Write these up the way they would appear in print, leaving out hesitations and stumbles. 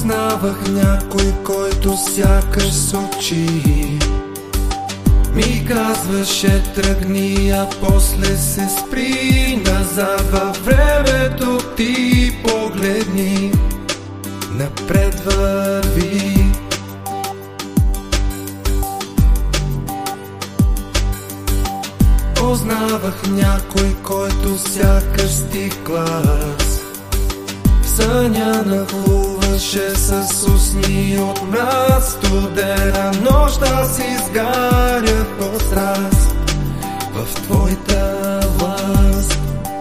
Познавах някой, който сякаш с очи ми казваше тръгни, а после се спри назад във времето. Ти погледни, напред върви. Познавах някой, който сякаш стих глас в съня нахлуваше с усни от мраз. Студена нощ, аз изгарях по страст в твоята власт.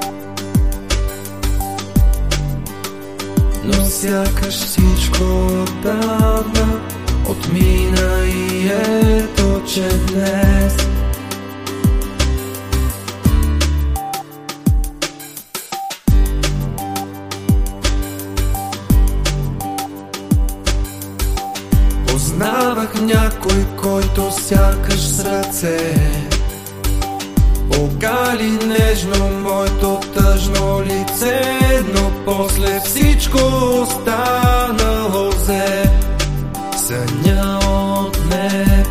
Но сякаш всичко отдавна отмина и ето, че днес познавах някой, който сякаш с ръце огали нежно моето тъжно лице, но после всичко останало взе съня от мен.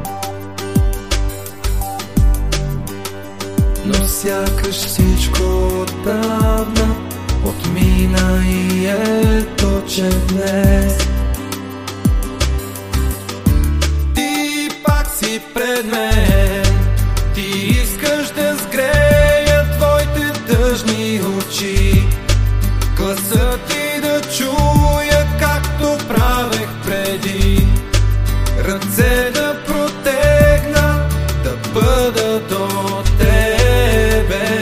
Но сякаш всичко отдавна отмина и ето, че днес пред мен. Ти искаш да сгрея твоите тъжни очи, гласът ти да чуя, както правех преди, ръце да протегна, да бъда до тебе.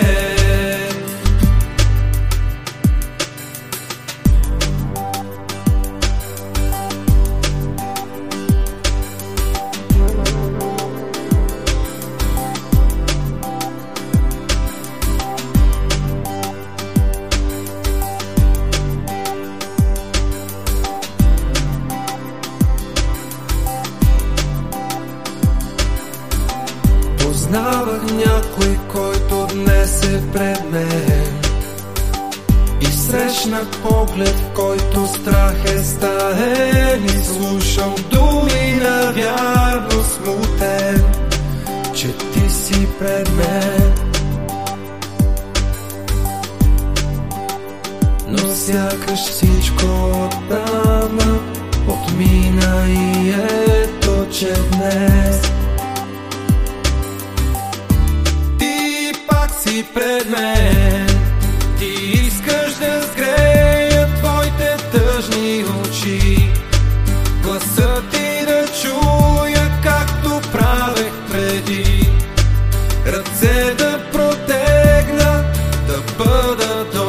Познавах някой, който днес е пред мен и срещнах поглед, в който страх е стаен, и слушам думи навярно смутен, че ти си пред мен. Но сякаш всичко отдавна отмина и ето, че днес си пред мен. Ти искаш да сгрея твоите тъжни очи, гласът ти да чуя, както правех преди, ръце да протегна, да бъда